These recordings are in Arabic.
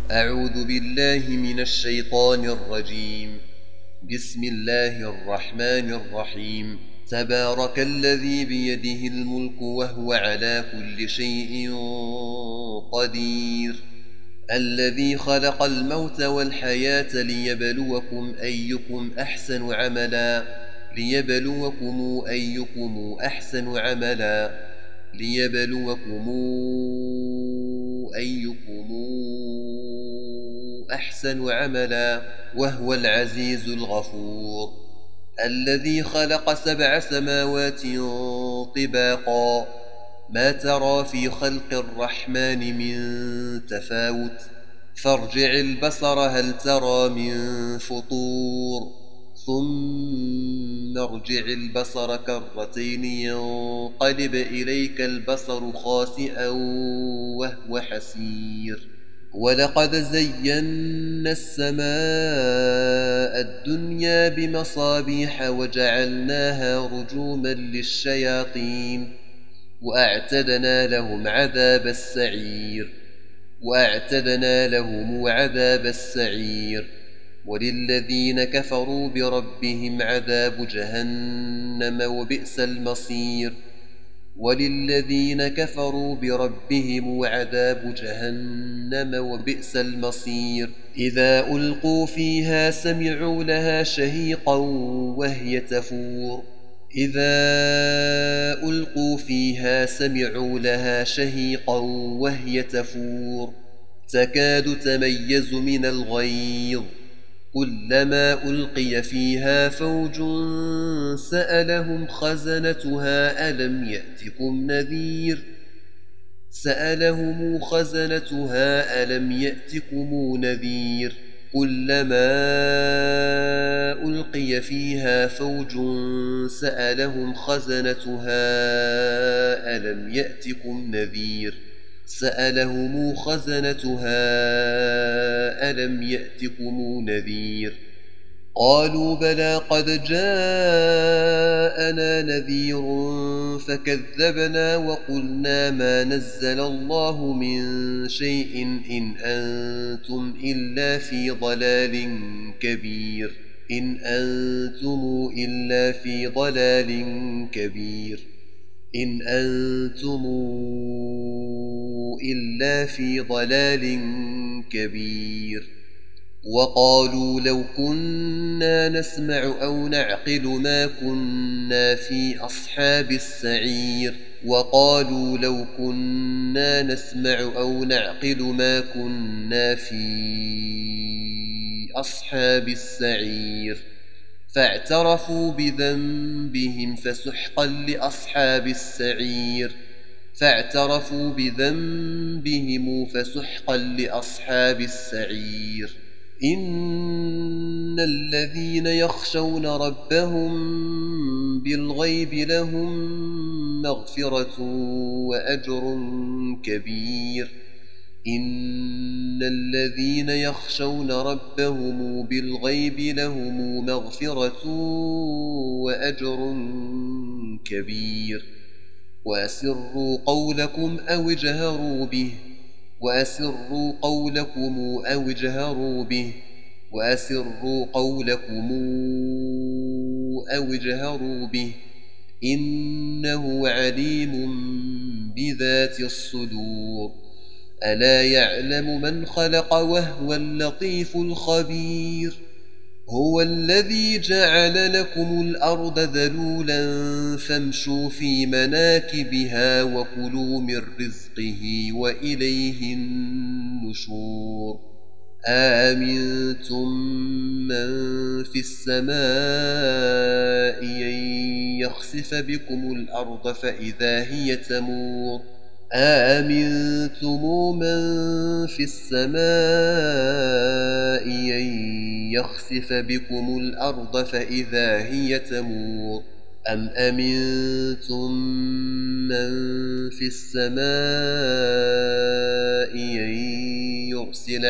أعوذ بالله من الشيطان الرجيم. بسم الله الرحمن الرحيم. تبارك الذي بيده الملك وهو على كل شيء قدير، الذي خلق الموت والحياة ليبلوكم أيكم أحسن عملا وهو العزيز الغفور. الذي خلق 7 سماوات طباقا، ما ترى في خلق الرحمن من تفاوت، فارجع البصر هل ترى من فطور، ثم ارجع البصر كرتين ينقلب إليك البصر خاسئا وهو حسير. ولقد زينا السماء الدنيا بمصابيح وجعلناها رجوما للشياطين وأعتدنا لهم عذاب السعير. وللذين كفروا بربهم عذاب جهنم وبئس المصير. إذا ألقوا فيها سمعوا لها شهيقا وهي تفور، تكاد تميز من الغيظ. كلما ألقي فيها فوج سألهم خزنتها ألم يأتكم نذير. كلما ألقي فيها فوج سألهم خزنتها ألم يأتكم نذير. قالوا بلى قد جاءنا نذير فكذبنا وقلنا ما نزل الله من شيء إن أنتم إلا في ضلال كبير. وقالوا لو كنا نسمع أو نعقل ما كنا في أصحاب السعير. فاعترفوا بذنبهم فسحقا لأصحاب السعير. إن الذين يخشون ربهم بالغيب لهم مغفرة وأجر كبير. وأسروا قولكم أو اجهروا به إنه عليم بذات الصدور. ألا يعلم من خلق وهو اللطيف الخبير. هو الذي جعل لكم الأرض ذلولا فامشوا في مناكبها وكلوا من رزقه وإليه النشور. آمنتم من في السماء أن يخسف بكم الأرض فإذا هي تمور. أم أمنتم من في السماء أن يرسل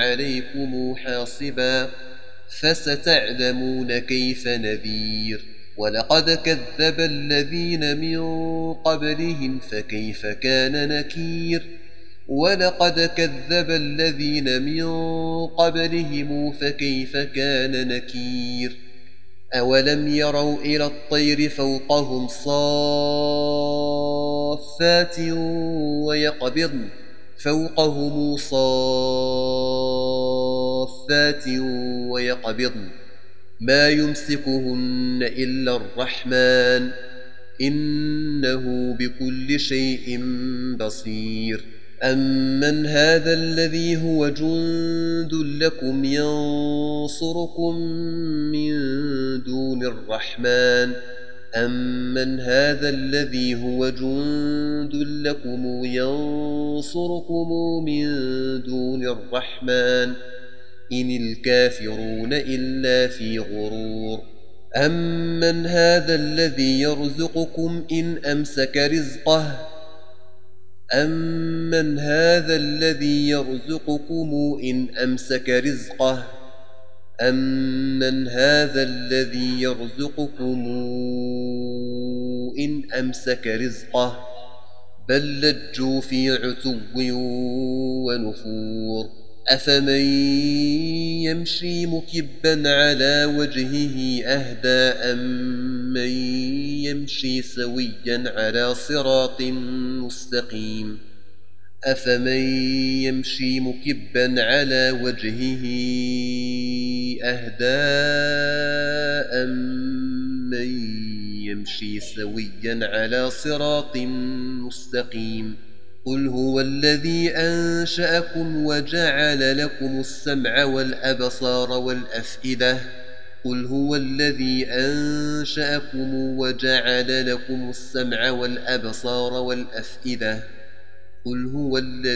عليكم حاصبا فستعلمون كيف نذير. ولقد كذب الذين من قبلهم فكيف كان نكير ولقد كذب الذين من قبلهم فكيف كان نكير أولم يروا إلى الطير فوقهم صافات ويقبضن ما يمسكهن إلا الرحمن إنه بكل شيء بصير أمن هذا الذي هو جند لكم ينصركم من دون الرحمن أمن هذا الذي هو جند لكم ينصركم من دون الرحمن إن الكافرون إلا في غرور أمن هذا الذي يرزقكم إن أمسك رزقه أمن هذا الذي يرزقكم إن أمسك رزقه أمن هذا الذي يرزقكم إن أمسك رزقه بل لجوا في عتو ونفور أفمن يمشي مكبا على وجهه أهدى أمن يمشي سويا على صراط مستقيم أفمن يمشي مكبا على وجهه أهدى أمن يمشي سويا على صراط مستقيم قل هو الذي أنشأكم وجعل لكم السمع والأبصار والأفئدة قل هو الذي أنشأكم وجعل لكم السمع والأبصار والأفئدة قل هو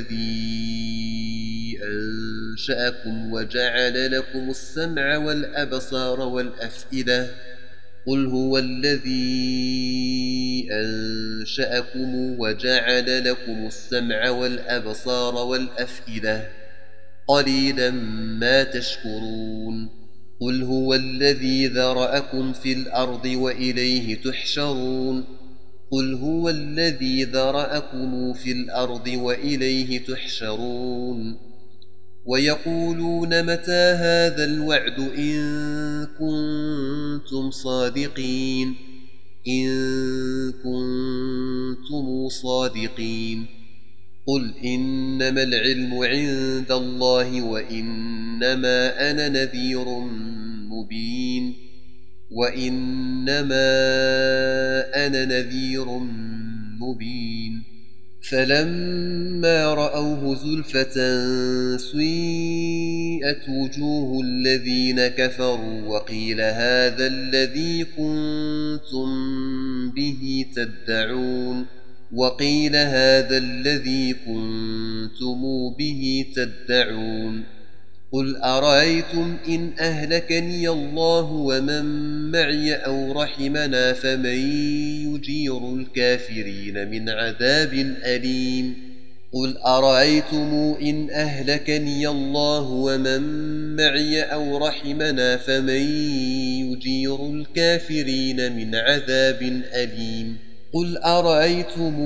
الذي أنشأكم وجعل لكم السمع والأبصار والأفئدة قل هو الذي أنشأكم وجعل لكم السمع والأبصار والأفئدة قليلا ما تشكرون قل هو الذي ذرأكم في الأرض وإليه تحشرون قل هو الذي ذرأكم في الأرض وإليه تحشرون ويقولون متى هذا الوعد إن كنتم صادقين قل إنما العلم عند الله وإنما أنا نذير مبين فلما رأوه زلفة سيئت وجوه الذين كفروا وقيل هذا الذي كنتم به تدعون قل أرأيتم إن أهلكني الله ومن معي أو رحمنا فمن يجير الكافرين من عذاب أليم قل أرأيتم إن أهلكني الله ومن معي أو رحمنا فمن يجير الكافرين من عذاب أليم قل أرأيتم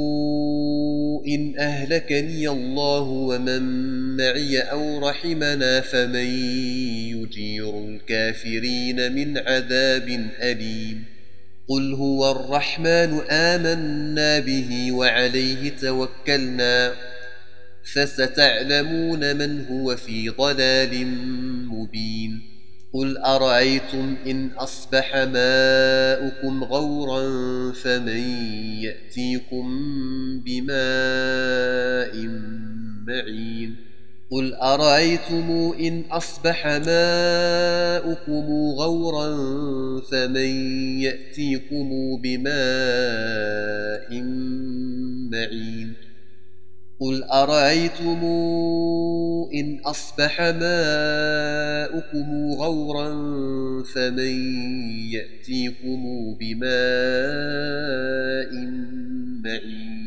إن أهلكني الله ومن معي أو رحمنا فمن يجير الكافرين من عذاب أليم قل هو الرحمن آمنا به وعليه توكلنا فستعلمون من هو في ضلال مبين قل أرأيتم إن أصبح ماؤكم غورا فمن يأتيكم بماء معين قل أرأيتم إن أصبح ماؤكم غورا فمن يأتيكم بماء معين قل أرأيتم إن أصبح ماؤكم غورا فمن يأتيكم بماء معين